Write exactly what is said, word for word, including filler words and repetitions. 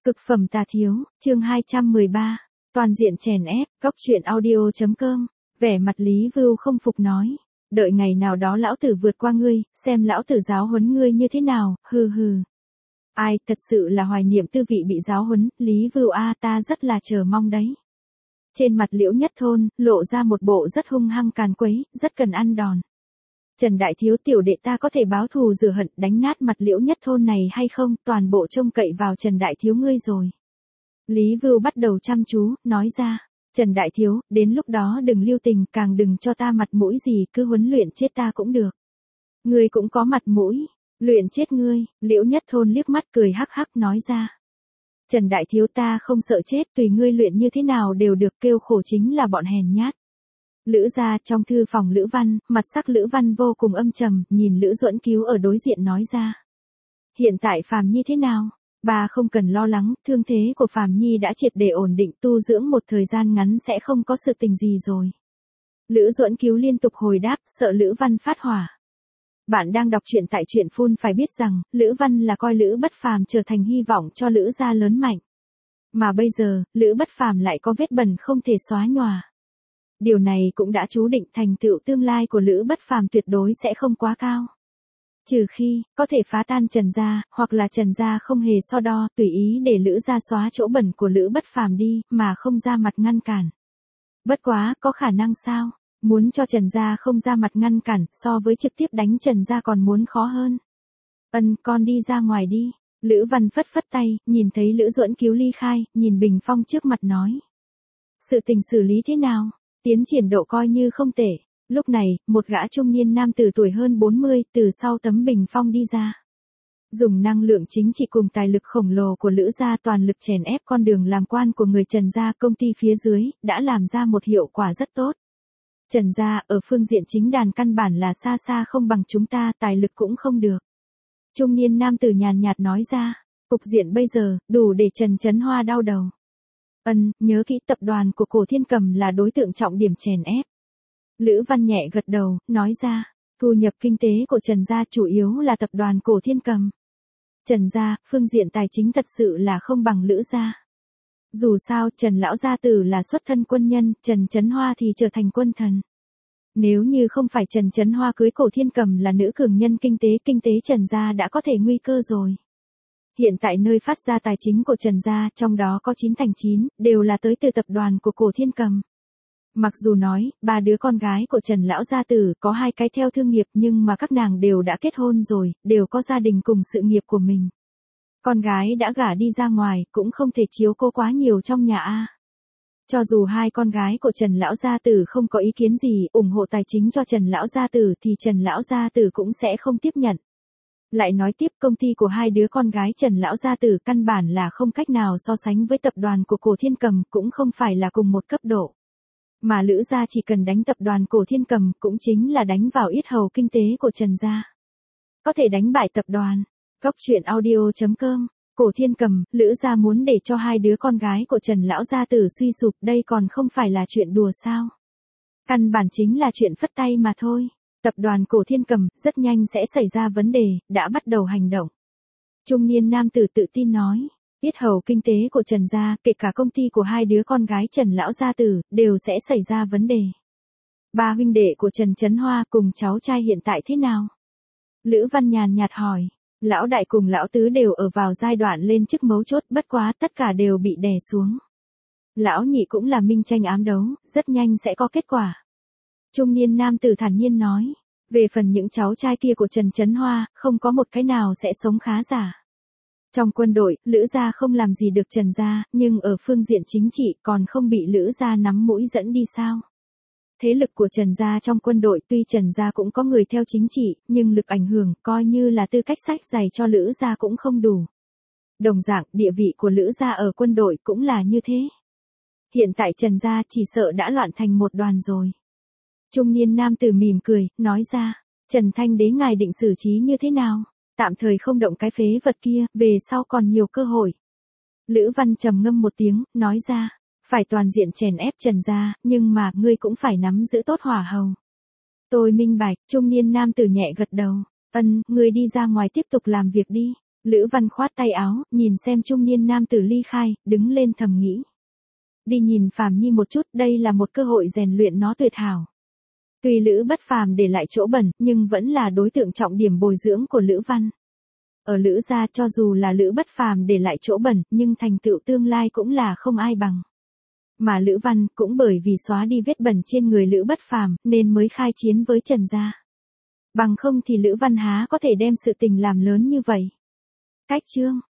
Cực phẩm tà thiếu, chương hai trăm mười ba, toàn diện chèn ép, góc truyện audio.com, vẻ mặt Lý Vưu không phục nói, đợi ngày nào đó lão tử vượt qua ngươi, xem lão tử giáo huấn ngươi như thế nào, hừ hừ. Ai, thật sự là hoài niệm tư vị bị giáo huấn, Lý Vưu a ta rất là chờ mong đấy. Trên mặt Liễu Nhất Thôn, lộ ra một bộ rất hung hăng càn quấy, rất cần ăn đòn. Trần Đại Thiếu tiểu đệ ta có thể báo thù rửa hận đánh nát mặt Liễu Nhất Thôn này hay không, toàn bộ trông cậy vào Trần Đại Thiếu ngươi rồi. Lý Vưu bắt đầu chăm chú, nói ra, Trần Đại Thiếu, đến lúc đó đừng lưu tình, càng đừng cho ta mặt mũi gì, cứ huấn luyện chết ta cũng được. Ngươi cũng có mặt mũi, luyện chết ngươi, Liễu Nhất Thôn liếc mắt cười hắc hắc nói ra. Trần Đại Thiếu ta không sợ chết, tùy ngươi luyện như thế nào đều được, kêu khổ chính là bọn hèn nhát. Lữ gia trong thư phòng Lữ Văn, mặt sắc Lữ Văn vô cùng âm trầm, nhìn Lữ Duẫn Cứu ở đối diện nói ra. Hiện tại Phàm Nhi thế nào? Bà không cần lo lắng, thương thế của Phàm Nhi đã triệt để ổn định, tu dưỡng một thời gian ngắn sẽ không có sự tình gì rồi. Lữ Duẫn Cứu liên tục hồi đáp, sợ Lữ Văn phát hỏa. Bạn đang đọc truyện tại truyện phun phải biết rằng, Lữ Văn là coi Lữ Bất Phàm trở thành hy vọng cho Lữ gia lớn mạnh. Mà bây giờ, Lữ Bất Phàm lại có vết bẩn không thể xóa nhòa. Điều này cũng đã chú định thành tựu tương lai của Lữ Bất Phàm tuyệt đối sẽ không quá cao. Trừ khi, có thể phá tan Trần gia, hoặc là Trần gia không hề so đo, tùy ý để Lữ gia xóa chỗ bẩn của Lữ Bất Phàm đi, mà không ra mặt ngăn cản. Bất quá, có khả năng sao? Muốn cho Trần gia không ra mặt ngăn cản, so với trực tiếp đánh Trần gia còn muốn khó hơn. Ân, con đi ra ngoài đi. Lữ Văn phất phất tay, nhìn thấy Lữ Duẫn Cứu ly khai, nhìn bình phong trước mặt nói. Sự tình xử lý thế nào? Tiến triển độ coi như không tệ. Lúc này, một gã trung niên nam tử tuổi hơn bốn mươi, từ sau tấm bình phong đi ra. Dùng năng lượng chính trị cùng tài lực khổng lồ của Lữ gia toàn lực chèn ép con đường làm quan của người Trần gia công ty phía dưới, đã làm ra một hiệu quả rất tốt. Trần gia, ở phương diện chính đàn căn bản là xa xa không bằng chúng ta, tài lực cũng không được. Trung niên nam tử nhàn nhạt nói ra, cục diện bây giờ, đủ để Trần Chấn Hoa đau đầu. Ân, nhớ kỹ tập đoàn của Cổ Thiên Cầm là đối tượng trọng điểm chèn ép. Lữ Văn nhẹ gật đầu, nói ra, thu nhập kinh tế của Trần gia chủ yếu là tập đoàn Cổ Thiên Cầm. Trần gia, phương diện tài chính thật sự là không bằng Lữ gia. Dù sao, Trần lão gia tử là xuất thân quân nhân, Trần Chấn Hoa thì trở thành quân thần. Nếu như không phải Trần Chấn Hoa cưới Cổ Thiên Cầm là nữ cường nhân kinh tế, kinh tế Trần gia đã có thể nguy cơ rồi. Hiện tại nơi phát ra tài chính của Trần gia, trong đó có chín thành chín, đều là tới từ tập đoàn của Cổ Thiên Cầm. Mặc dù nói, ba đứa con gái của Trần lão gia tử có hai cái theo thương nghiệp nhưng mà các nàng đều đã kết hôn rồi, đều có gia đình cùng sự nghiệp của mình. Con gái đã gả đi ra ngoài, cũng không thể chiếu cố quá nhiều trong nhà a. Cho dù hai con gái của Trần lão gia tử không có ý kiến gì, ủng hộ tài chính cho Trần lão gia tử thì Trần lão gia tử cũng sẽ không tiếp nhận. Lại nói tiếp, công ty của hai đứa con gái Trần lão gia tử căn bản là không cách nào so sánh với tập đoàn của Cổ Thiên Cầm, cũng không phải là cùng một cấp độ. Mà Lữ gia chỉ cần đánh tập đoàn Cổ Thiên Cầm, cũng chính là đánh vào yết hầu kinh tế của Trần gia. Có thể đánh bại tập đoàn. Góc truyện audio.com, Cổ Thiên Cầm, Lữ gia muốn để cho hai đứa con gái của Trần lão gia tử suy sụp, đây còn không phải là chuyện đùa sao? Căn bản chính là chuyện phất tay mà thôi. Tập đoàn Cổ Thiên Cầm rất nhanh sẽ xảy ra vấn đề, đã bắt đầu hành động. Trung niên nam tử tự tin nói, yết hầu kinh tế của Trần gia, kể cả công ty của hai đứa con gái Trần lão gia tử, đều sẽ xảy ra vấn đề. Ba huynh đệ của Trần Chấn Hoa cùng cháu trai hiện tại thế nào? Lữ Văn nhàn nhạt hỏi, lão đại cùng lão tứ đều ở vào giai đoạn lên chức mấu chốt, bất quá tất cả đều bị đè xuống. Lão nhị cũng là minh tranh ám đấu, rất nhanh sẽ có kết quả. Trung niên nam tử thản nhiên nói, về phần những cháu trai kia của Trần Chấn Hoa, không có một cái nào sẽ sống khá giả. Trong quân đội, Lữ gia không làm gì được Trần gia, nhưng ở phương diện chính trị còn không bị Lữ gia nắm mũi dẫn đi sao? Thế lực của Trần gia trong quân đội, tuy Trần gia cũng có người theo chính trị, nhưng lực ảnh hưởng coi như là tư cách sách dày cho Lữ gia cũng không đủ. Đồng dạng, địa vị của Lữ gia ở quân đội cũng là như thế. Hiện tại Trần gia chỉ sợ đã loạn thành một đoàn rồi. Trung niên nam tử mỉm cười, nói ra, Trần Thanh đế ngài định xử trí như thế nào? Tạm thời không động cái phế vật kia, về sau còn nhiều cơ hội. Lữ Văn trầm ngâm một tiếng, nói ra, phải toàn diện chèn ép Trần gia, nhưng mà, ngươi cũng phải nắm giữ tốt hỏa hầu. Tôi minh bạch, trung niên nam tử nhẹ gật đầu, ân, ngươi đi ra ngoài tiếp tục làm việc đi. Lữ Văn khoát tay áo, nhìn xem trung niên nam tử ly khai, đứng lên thầm nghĩ. Đi nhìn Phàm Nhi một chút, đây là một cơ hội rèn luyện nó tuyệt hảo. Tuy Lữ Bất Phàm để lại chỗ bẩn, nhưng vẫn là đối tượng trọng điểm bồi dưỡng của Lữ Văn. Ở Lữ gia cho dù là Lữ Bất Phàm để lại chỗ bẩn, nhưng thành tựu tương lai cũng là không ai bằng. Mà Lữ Văn cũng bởi vì xóa đi vết bẩn trên người Lữ Bất Phàm, nên mới khai chiến với Trần gia. Bằng không thì Lữ Văn há có thể đem sự tình làm lớn như vậy. Cách chương